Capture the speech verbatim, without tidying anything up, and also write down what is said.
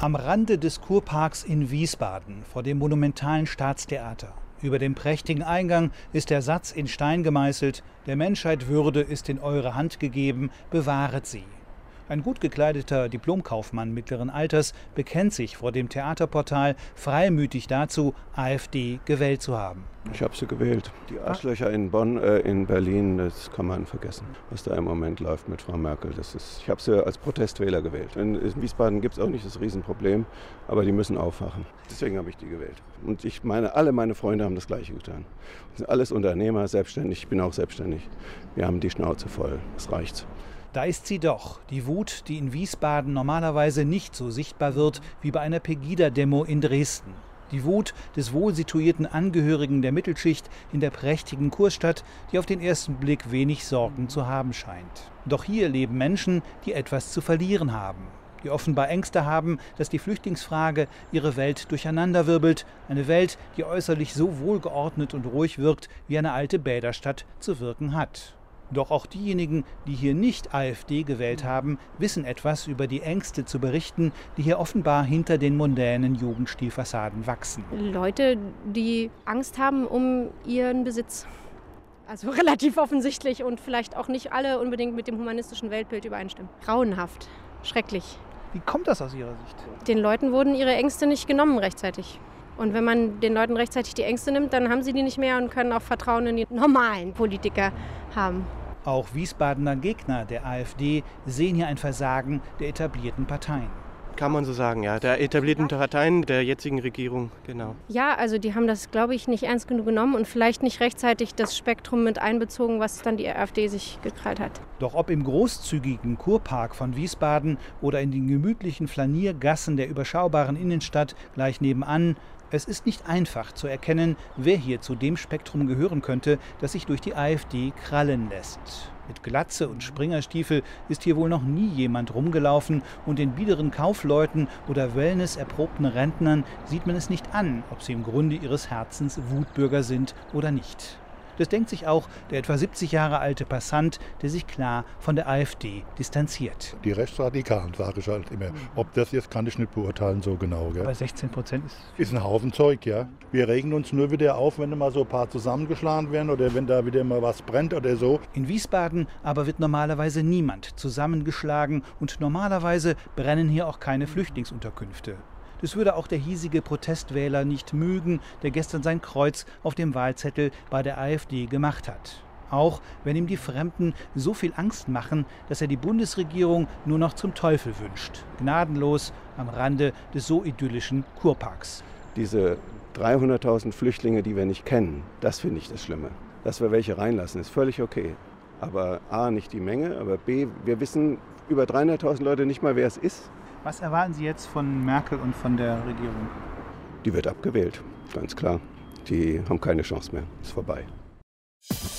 Am Rande des Kurparks in Wiesbaden vor dem monumentalen Staatstheater. Über dem prächtigen Eingang ist der Satz in Stein gemeißelt: Der Menschheit Würde ist in eure Hand gegeben, bewahret sie. Ein gut gekleideter Diplomkaufmann mittleren Alters bekennt sich vor dem Theaterportal freimütig dazu, AfD gewählt zu haben. Ich habe sie gewählt. Die Arschlöcher in Bonn, äh, in Berlin, das kann man vergessen, was da im Moment läuft mit Frau Merkel. Das ist, ich habe sie als Protestwähler gewählt. In, in Wiesbaden gibt es auch nicht das Riesenproblem, aber die müssen aufwachen. Deswegen habe ich die gewählt. Und ich meine, alle meine Freunde haben das Gleiche getan. Das sind alles Unternehmer, selbstständig. Ich bin auch selbstständig. Wir haben die Schnauze voll. Das reicht. Da ist sie doch, die Wut, die in Wiesbaden normalerweise nicht so sichtbar wird wie bei einer Pegida-Demo in Dresden. Die Wut des wohl situierten Angehörigen der Mittelschicht in der prächtigen Kurstadt, die auf den ersten Blick wenig Sorgen zu haben scheint. Doch hier leben Menschen, die etwas zu verlieren haben, die offenbar Ängste haben, dass die Flüchtlingsfrage ihre Welt durcheinanderwirbelt. Eine Welt, die äußerlich so wohlgeordnet und ruhig wirkt, wie eine alte Bäderstadt zu wirken hat. Doch auch diejenigen, die hier nicht AfD gewählt haben, wissen etwas über die Ängste zu berichten, die hier offenbar hinter den mondänen Jugendstilfassaden wachsen. Leute, die Angst haben um ihren Besitz. Also relativ offensichtlich und vielleicht auch nicht alle unbedingt mit dem humanistischen Weltbild übereinstimmen. Grauenhaft, schrecklich. Wie kommt das aus Ihrer Sicht? Den Leuten wurden ihre Ängste nicht genommen rechtzeitig. Und wenn man den Leuten rechtzeitig die Ängste nimmt, dann haben sie die nicht mehr und können auch Vertrauen in die normalen Politiker haben. Auch Wiesbadener Gegner der AfD sehen hier ein Versagen der etablierten Parteien. Kann man so sagen, ja. Der etablierten Parteien der jetzigen Regierung, genau. Ja, also die haben das, glaube ich, nicht ernst genug genommen und vielleicht nicht rechtzeitig das Spektrum mit einbezogen, was dann die AfD sich gekrallt hat. Doch ob im großzügigen Kurpark von Wiesbaden oder in den gemütlichen Flaniergassen der überschaubaren Innenstadt gleich nebenan, es ist nicht einfach zu erkennen, wer hier zu dem Spektrum gehören könnte, das sich durch die AfD krallen lässt. Mit Glatze und Springerstiefel ist hier wohl noch nie jemand rumgelaufen und den biederen Kaufleuten oder Wellness-erprobten Rentnern sieht man es nicht an, ob sie im Grunde ihres Herzens Wutbürger sind oder nicht. Das denkt sich auch der etwa siebzig Jahre alte Passant, der sich klar von der AfD distanziert. Die Rechtsradikalen, sage ich halt immer. Ob das jetzt, kann ich nicht beurteilen so genau. Gell? Bei sechzehn Prozent ist... Ist ein Haufen Zeug, ja. Wir regen uns nur wieder auf, wenn da mal so ein paar zusammengeschlagen werden oder wenn da wieder mal was brennt oder so. In Wiesbaden aber wird normalerweise niemand zusammengeschlagen und normalerweise brennen hier auch keine Flüchtlingsunterkünfte. Das würde auch der hiesige Protestwähler nicht mögen, der gestern sein Kreuz auf dem Wahlzettel bei der AfD gemacht hat. Auch wenn ihm die Fremden so viel Angst machen, dass er die Bundesregierung nur noch zum Teufel wünscht. Gnadenlos am Rande des so idyllischen Kurparks. Diese dreihunderttausend Flüchtlinge, die wir nicht kennen, das finde ich das Schlimme. Dass wir welche reinlassen, ist völlig okay. Aber A, nicht die Menge, aber B, wir wissen über dreihunderttausend Leute nicht mal, wer es ist. Was erwarten Sie jetzt von Merkel und von der Regierung? Die wird abgewählt, ganz klar. Die haben keine Chance mehr. Ist vorbei.